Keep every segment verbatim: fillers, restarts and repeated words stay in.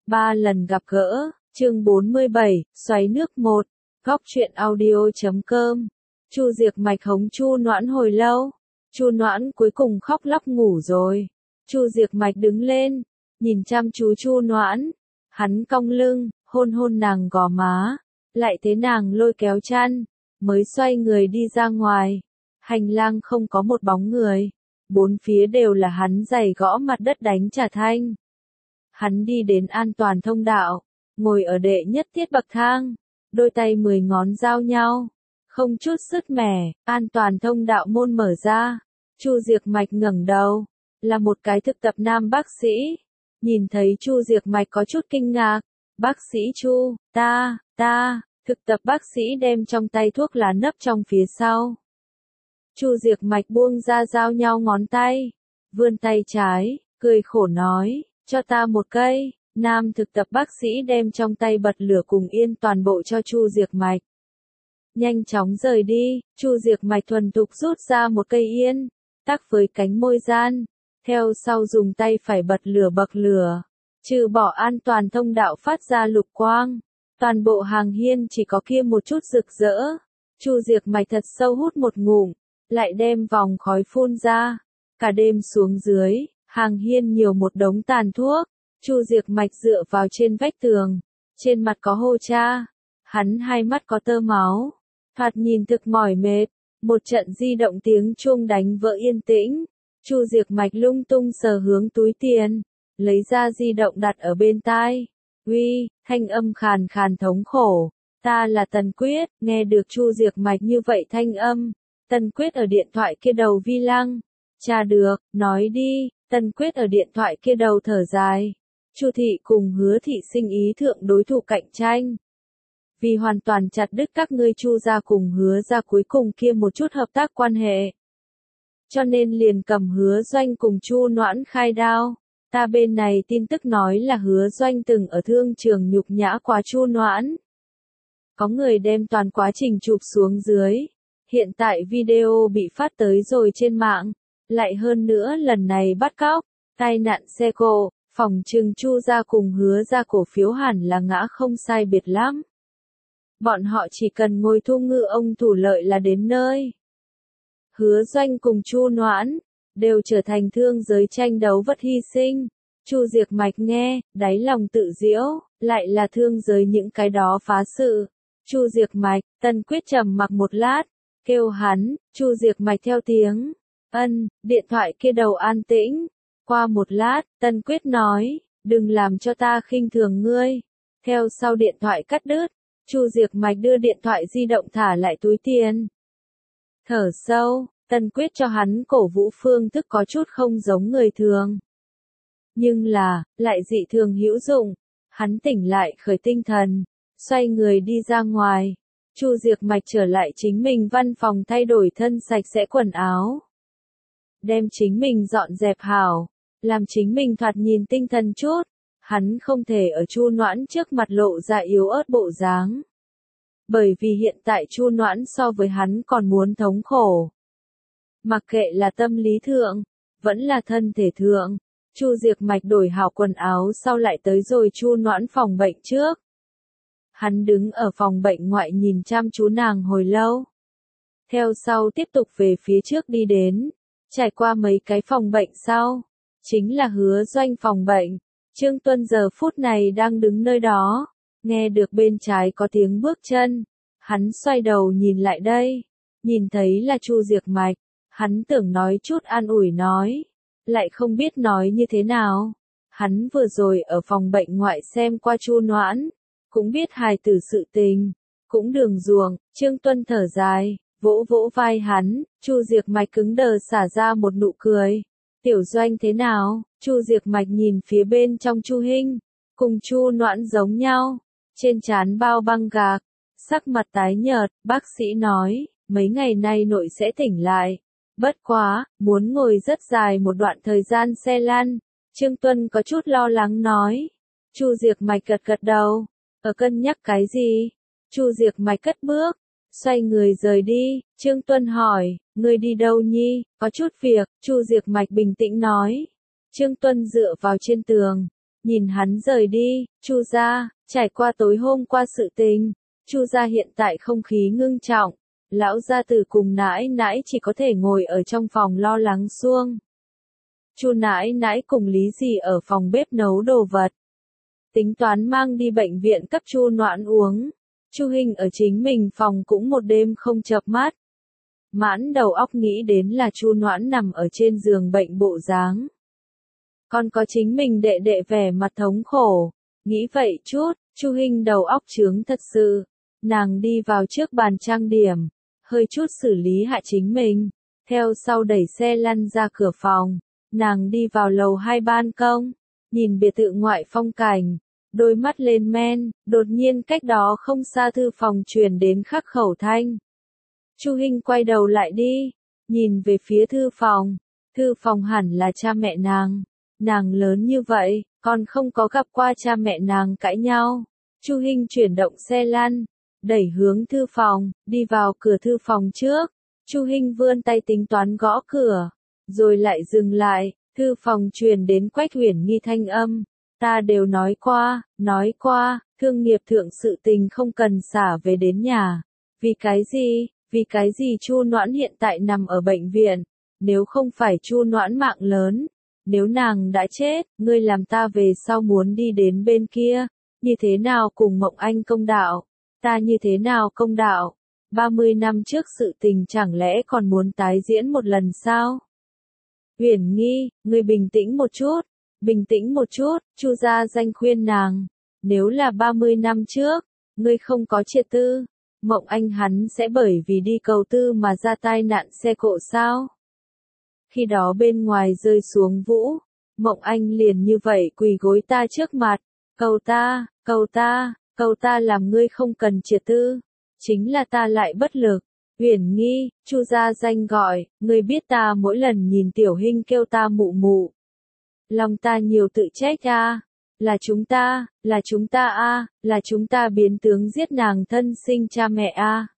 Ba lần gặp gỡ, chương bốn mươi bảy, xoáy nước một, góc truyện audio chấm com. Chu Diệc Mạch hống Chu Noãn hồi lâu. Chu Noãn cuối cùng khóc lóc ngủ rồi. Chu Diệc Mạch đứng lên, nhìn chăm chú Chu Noãn. Hắn cong lưng, hôn hôn nàng gò má, lại thấy nàng lôi kéo chăn, mới xoay người đi ra ngoài. Hành lang không có một bóng người, bốn phía đều là hắn giày gõ mặt đất đánh trả thanh. Hắn đi đến an toàn thông đạo, ngồi ở đệ nhất tiết bậc thang, đôi tay mười ngón giao nhau, không chút sứt mẻ, an toàn thông đạo môn mở ra. Chu Diệc Mạch ngẩng đầu, là một cái thực tập nam bác sĩ. Nhìn thấy Chu Diệc Mạch có chút kinh ngạc, bác sĩ Chu, ta, ta, thực tập bác sĩ đem trong tay thuốc lá nấp trong phía sau. Chu Diệc Mạch buông ra giao nhau ngón tay, vươn tay trái, cười khổ nói, cho ta một cây. Nam thực tập bác sĩ đem trong tay bật lửa cùng yên toàn bộ cho Chu Diệc Mạch. Nhanh chóng rời đi, Chu Diệc Mạch thuần thục rút ra một cây yên, tắc với cánh môi gian, theo sau dùng tay phải bật lửa bậc lửa, trừ bỏ an toàn thông đạo phát ra lục quang, toàn bộ hàng hiên chỉ có kia một chút rực rỡ. Chu Diệc Mạch thật sâu hút một ngụm, lại đem vòng khói phun ra, cả đêm xuống dưới, hàng hiên nhiều một đống tàn thuốc. Chu Diệc Mạch dựa vào trên vách tường, trên mặt có hô cha, hắn hai mắt có tơ máu, thoạt nhìn thực mỏi mệt. Một trận di động tiếng chuông đánh vỡ yên tĩnh. Chu Diệc Mạch lung tung sờ hướng túi tiền, lấy ra di động đặt ở bên tai. Uy, thanh âm khàn khàn thống khổ, ta là Tần Quyết. Nghe được Chu Diệc Mạch như vậy thanh âm, Tần Quyết ở điện thoại kia đầu vi lăng. Cha được, nói đi. Tần Quyết ở điện thoại kia đầu thở dài. Chu thị cùng Hứa thị sinh ý thượng đối thủ cạnh tranh. Vì hoàn toàn chặt đứt các ngươi Chu gia cùng Hứa gia cuối cùng kia một chút hợp tác quan hệ, cho nên liền cầm Hứa Doanh cùng Chu Noãn khai đao. Ta bên này tin tức nói là Hứa Doanh từng ở thương trường nhục nhã quá Chu Noãn. Có người đem toàn quá trình chụp xuống dưới. Hiện tại video bị phát tới rồi trên mạng. Lại hơn nữa lần này bắt cóc, tai nạn xe cộ, phòng trừng Chu gia cùng Hứa gia cổ phiếu hẳn là ngã không sai biệt lắm. Bọn họ chỉ cần ngồi thu ngư ông thủ lợi là đến nơi. Hứa Doanh cùng Chu Noãn đều trở thành thương giới tranh đấu vật hy sinh. Chu Diệc Mạch nghe, đáy lòng tự giễu, lại là thương giới những cái đó phá sự. Chu Diệc Mạch, Tần Quyết trầm mặc một lát, kêu hắn. Chu Diệc Mạch theo tiếng. Ân, điện thoại kia đầu an tĩnh. Qua một lát, Tần Quyết nói, đừng làm cho ta khinh thường ngươi. Theo sau điện thoại cắt đứt. Chu Diệc Mạch đưa điện thoại di động thả lại túi tiền. Thở sâu, Tần Quyết cho hắn cổ vũ phương thức có chút không giống người thường. Nhưng là, lại dị thường hữu dụng. Hắn tỉnh lại khởi tinh thần, xoay người đi ra ngoài. Chu Diệc Mạch trở lại chính mình văn phòng thay đổi thân sạch sẽ quần áo. Đem chính mình dọn dẹp hảo, làm chính mình thoạt nhìn tinh thần chút. Hắn không thể ở Chu Noãn trước mặt lộ ra yếu ớt bộ dáng. Bởi vì hiện tại Chu Noãn so với hắn còn muốn thống khổ. Mặc kệ là tâm lý thượng, vẫn là thân thể thượng. Chu Diệc Mạch đổi hảo quần áo sau lại tới rồi Chu Noãn phòng bệnh trước. Hắn đứng ở phòng bệnh ngoại nhìn chăm chú nàng hồi lâu. Theo sau tiếp tục về phía trước đi đến. Trải qua mấy cái phòng bệnh sau, chính là Hứa Doanh phòng bệnh. Trương Tuân giờ phút này đang đứng nơi đó, nghe được bên trái có tiếng bước chân, hắn xoay đầu nhìn lại đây, nhìn thấy là Chu Diệc Mạch, hắn tưởng nói chút an ủi nói, lại không biết nói như thế nào. Hắn vừa rồi ở phòng bệnh ngoại xem qua Chu Noãn, cũng biết hài tử sự tình, cũng đường ruồng. Trương Tuân thở dài, vỗ vỗ vai hắn. Chu Diệc Mạch cứng đờ xả ra một nụ cười. Tiểu Doanh thế nào? Chu Diệc Mạch nhìn phía bên trong Chu Hinh, cùng Chu Noãn giống nhau, trên trán bao băng gạc, sắc mặt tái nhợt. Bác sĩ nói, mấy ngày nay nội sẽ tỉnh lại, bất quá, muốn ngồi rất dài một đoạn thời gian xe lăn. Trương Tuân có chút lo lắng nói. Chu Diệc Mạch gật gật đầu, ở cân nhắc cái gì? Chu Diệc Mạch cất bước, xoay người rời đi. Trương Tuân hỏi, ngươi đi đâu nhi? Có chút việc. Chu Diệc Mạch bình tĩnh nói. Trương Tuân dựa vào trên tường, Nhìn hắn rời đi, Chu gia, trải qua tối hôm qua sự tình, Chu gia hiện tại không khí ngưng trọng, lão gia tử cùng nãi nãi chỉ có thể ngồi ở trong phòng lo lắng suông. Chu nãi nãi cùng Lý Dì ở phòng bếp nấu đồ vật, tính toán mang đi bệnh viện cấp Chu Noãn uống. Chu Hinh ở chính mình phòng cũng một đêm không chợp mắt. Mãn đầu óc nghĩ đến là Chu Noãn nằm ở trên giường bệnh bộ dáng. Còn có chính mình đệ đệ vẻ mặt thống khổ. Nghĩ vậy chút, Chu Hinh đầu óc trướng thật sự. Nàng đi vào trước bàn trang điểm, hơi chút xử lý hạ chính mình. Theo sau đẩy xe lăn ra cửa phòng. Nàng đi vào lầu hai ban công, nhìn biệt thự ngoại phong cảnh. Đôi mắt lên men, đột nhiên cách đó không xa thư phòng truyền đến khắc khẩu thanh. Chu Hinh quay đầu lại đi, nhìn về phía thư phòng. Thư phòng hẳn là cha mẹ nàng. Nàng lớn như vậy, còn không có gặp qua cha mẹ nàng cãi nhau. Chu Hinh chuyển động xe lăn, đẩy hướng thư phòng, đi vào cửa thư phòng trước. Chu Hinh vươn tay tính toán gõ cửa, rồi lại dừng lại. Thư phòng truyền đến Quách Uyển Nghi thanh âm. Ta đều nói qua, nói qua, thương nghiệp thượng sự tình không cần xả về đến nhà. Vì cái gì, vì cái gì Chu Noãn hiện tại nằm ở bệnh viện, nếu không phải Chu Noãn mạng lớn, nếu nàng đã chết, ngươi làm ta về sau muốn đi đến bên kia, như thế nào cùng Mộng Anh công đạo, ta như thế nào công đạo, ba mươi năm trước sự tình chẳng lẽ còn muốn tái diễn một lần sao? Uyển Nghi, ngươi bình tĩnh một chút. Bình tĩnh một chút, Chu gia danh khuyên nàng. Nếu là ba mươi năm trước, ngươi không có triệt tư, Mộng Anh hắn sẽ bởi vì đi cầu tư mà ra tai nạn xe cộ sao? Khi đó bên ngoài rơi xuống vũ, Mộng Anh liền như vậy quỳ gối ta trước mặt, cầu ta, cầu ta, cầu ta làm ngươi không cần triệt tư. Chính là ta lại bất lực. Uyển Nghi, Chu gia danh gọi, ngươi biết ta mỗi lần nhìn Tiểu Hinh kêu ta mụ mụ. Lòng ta nhiều tự trách a, là chúng ta, là chúng ta a, là chúng ta biến tướng giết nàng thân sinh cha mẹ a.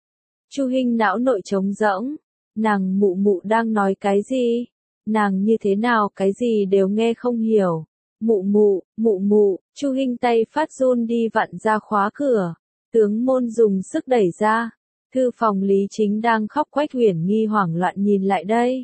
Chu Hinh não nội trống rỗng, nàng mụ mụ đang nói cái gì? Nàng như thế nào cái gì đều nghe không hiểu. Mụ mụ, mụ mụ, Chu Hinh tay phát run đi vặn ra khóa cửa, tướng môn dùng sức đẩy ra. Thư phòng Lý Chính đang khóc. Quách Uyển Nghi hoảng loạn nhìn lại đây.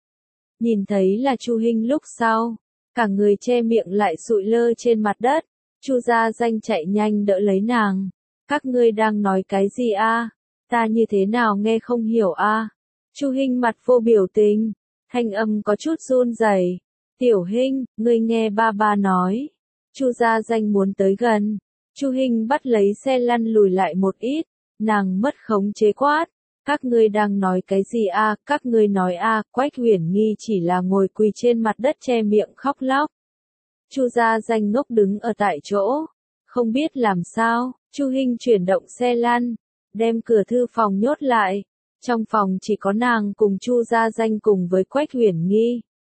Nhìn thấy là Chu Hinh lúc sau, cả người che miệng lại sụi lơ trên mặt đất. Chu gia danh chạy nhanh đỡ lấy nàng. Các ngươi đang nói cái gì a? Ta như thế nào nghe không hiểu a? Chu Hinh mặt vô biểu tình, thanh âm có chút run rẩy. Tiểu Hinh, ngươi nghe ba ba nói. Chu gia danh muốn tới gần. Chu Hinh bắt lấy xe lăn lùi lại một ít, nàng mất khống chế quát. Các ngươi đang nói cái gì a? À? Các ngươi nói a? À? Quách Uyển Nghi chỉ là ngồi quỳ trên mặt đất che miệng khóc lóc. Chu gia danh ngốc đứng ở tại chỗ, không biết làm sao. Chu Hinh chuyển động xe lăn, đem cửa thư phòng nhốt lại. Trong phòng chỉ có nàng cùng Chu gia danh cùng với Quách Uyển Nghi.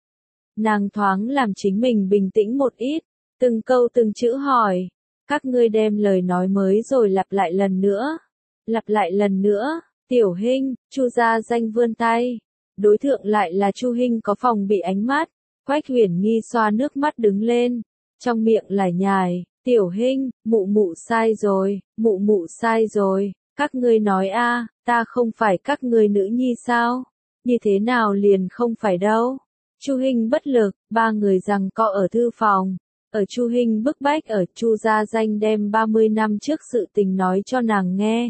Nàng thoáng làm chính mình bình tĩnh một ít, từng câu từng chữ hỏi. Các ngươi đem lời nói mới rồi lặp lại lần nữa. Lặp lại lần nữa. Tiểu Hinh, Chu gia danh vươn tay. Đối tượng lại là Chu Hinh có phòng bị ánh mắt. Quách Uyển Nghi xoa nước mắt đứng lên. Trong miệng lải nhải. Tiểu Hinh, mụ mụ sai rồi, mụ mụ sai rồi. Các ngươi nói a, ta không phải các ngươi nữ nhi sao? Như thế nào liền không phải đâu. Chu Hinh bất lực, ba người giằng co ở thư phòng. Ở Chu Hinh bức bách ở Chu gia danh đem ba mươi năm trước sự tình nói cho nàng nghe.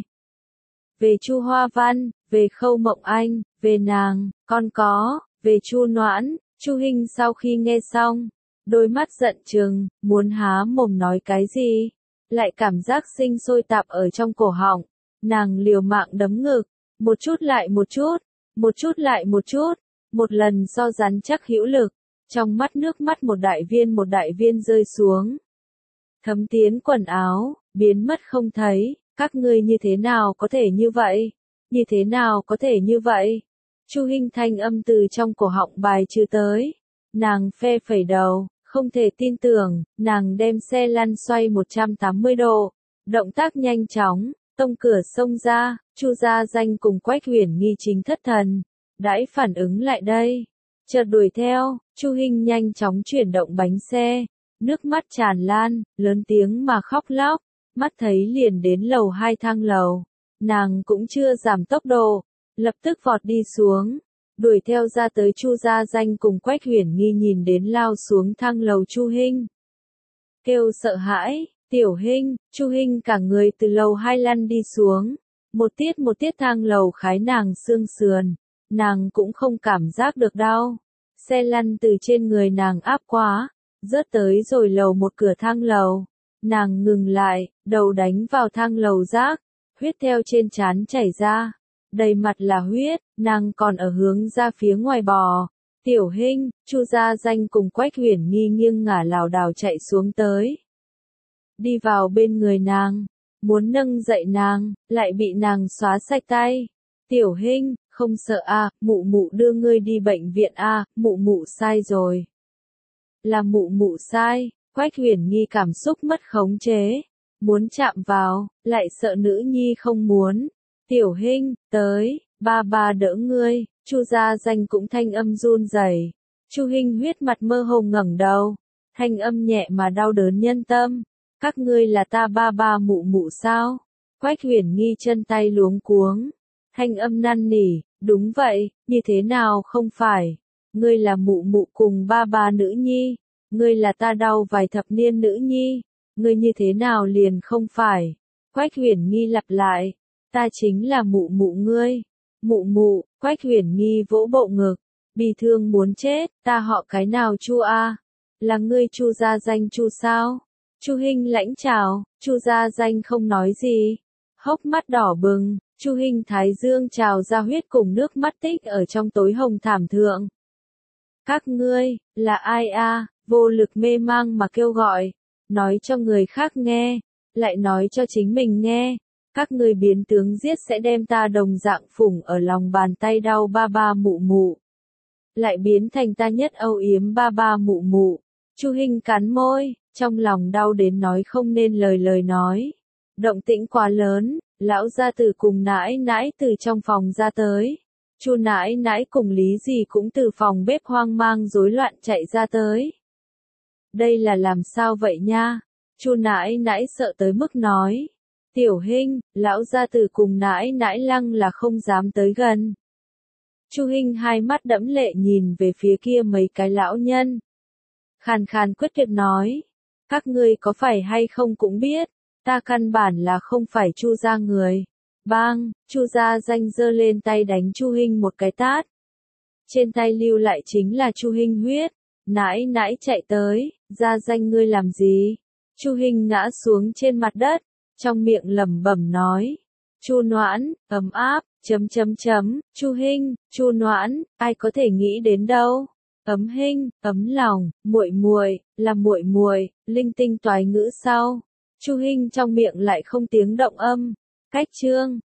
Về Chu Hoa Văn, về Khâu Mộng Anh, về nàng, còn có, về Chu Noãn. Chu Hinh sau khi nghe xong, đôi mắt giận trừng, muốn há mồm nói cái gì, lại cảm giác sinh sôi tạp ở trong cổ họng. Nàng liều mạng đấm ngực, một chút lại một chút, một chút lại một chút, một lần so rắn chắc hữu lực, trong mắt nước mắt một đại viên một đại viên rơi xuống. Thấm tiến quần áo, biến mất không thấy, các ngươi như thế nào có thể như vậy? Như thế nào có thể như vậy? Chu Hinh thanh âm từ trong cổ họng bài trừ tới. Nàng phe phẩy đầu, không thể tin tưởng, nàng đem xe lăn xoay một trăm tám mươi độ, động tác nhanh chóng. Tông cửa xông ra, Chu gia danh cùng Quách Uyển Nghi chính thất thần, đãi phản ứng lại đây, chợt đuổi theo. Chu Hinh nhanh chóng chuyển động bánh xe, nước mắt tràn lan, lớn tiếng mà khóc lóc, mắt thấy liền đến lầu hai thang lầu. Nàng cũng chưa giảm tốc độ, lập tức vọt đi xuống, đuổi theo ra tới Chu Gia Danh cùng Quách Huyền Nghi nhìn đến lao xuống thang lầu Chu Hinh. Kêu sợ hãi, tiểu Hinh, Chu Hinh cả người từ lầu hai lăn đi xuống, một tiết một tiết thang lầu khái nàng xương sườn, nàng cũng không cảm giác được đau. Xe lăn từ trên người nàng áp quá, rớt tới rồi lầu một cửa thang lầu. Nàng ngừng lại, đầu đánh vào thang lầu rác, huyết theo trên trán chảy ra, đầy mặt là huyết, nàng còn ở hướng ra phía ngoài bò. Tiểu Hinh, Chu Gia Danh cùng Quách Huyền Nghi nghiêng ngả lảo đảo chạy xuống tới. Đi vào bên người nàng, muốn nâng dậy nàng, lại bị nàng xóa sạch tay. Tiểu Hinh, không sợ à, mụ mụ đưa ngươi đi bệnh viện à, mụ mụ sai rồi. Là mụ mụ sai, Quách Huyền Nghi cảm xúc mất khống chế, muốn chạm vào, lại sợ nữ nhi không muốn. Tiểu Hinh, tới, ba ba đỡ ngươi. Chu Gia Danh cũng thanh âm run rẩy. Chu Hinh huyết mặt mơ hồ ngẩng đầu, thanh âm nhẹ mà đau đớn nhân tâm. Các ngươi là ta ba ba mụ mụ sao? Quách Huyền Nghi chân tay luống cuống, thanh âm năn nỉ, đúng vậy, như thế nào không phải? Ngươi là mụ mụ cùng ba ba nữ nhi, ngươi là ta đau vài thập niên nữ nhi, ngươi như thế nào liền không phải? Quách Huyền Nghi lặp lại, ta chính là mụ mụ ngươi. Mụ mụ, Quách Huyền Nghi vỗ bộ ngực, bi thương muốn chết, ta họ cái nào Chu a? Là ngươi Chu Gia Danh Chu sao? Chu Hinh lãnh chào, Chu Gia Danh không nói gì, hốc mắt đỏ bừng, Chu Hinh thái dương trào ra huyết cùng nước mắt tích ở trong tối hồng thảm thượng. Các ngươi, là ai a? Vô lực mê mang mà kêu gọi, nói cho người khác nghe, lại nói cho chính mình nghe. Các ngươi biến tướng giết sẽ đem ta đồng dạng phủng ở lòng bàn tay đau ba ba mụ mụ. Lại biến thành ta nhất âu yếm ba ba mụ mụ. Chu Hinh cắn môi, trong lòng đau đến nói không nên lời lời nói. Động tĩnh quá lớn, lão gia tử cùng nãi nãi từ trong phòng ra tới. Chu nãi nãi cùng Lý Dì cũng từ phòng bếp hoang mang rối loạn chạy ra tới. Đây là làm sao vậy nha? Chu nãi nãi sợ tới mức nói. Tiểu Hinh, lão gia tử cùng nãi nãi lăng là không dám tới gần. Chu Hinh hai mắt đẫm lệ nhìn về phía kia mấy cái lão nhân. Khàn khàn quyết tuyệt nói, các ngươi có phải hay không cũng biết, ta căn bản là không phải Chu gia người. Bang, Chu Gia Danh giơ lên tay đánh Chu Hinh một cái tát. Trên tay lưu lại chính là Chu Hinh huyết. Nãi nãi chạy tới, Gia Danh ngươi làm gì? Chu Hinh ngã xuống trên mặt đất, trong miệng lẩm bẩm nói, Chu Noãn, ấm áp, chấm chấm chấm, Chu Hinh, Chu Noãn, ai có thể nghĩ đến đâu? Ấm Hinh, ấm lòng, muội muội, là muội muội, linh tinh toái ngữ sau. Chu Hinh trong miệng lại không tiếng động âm. Cách chương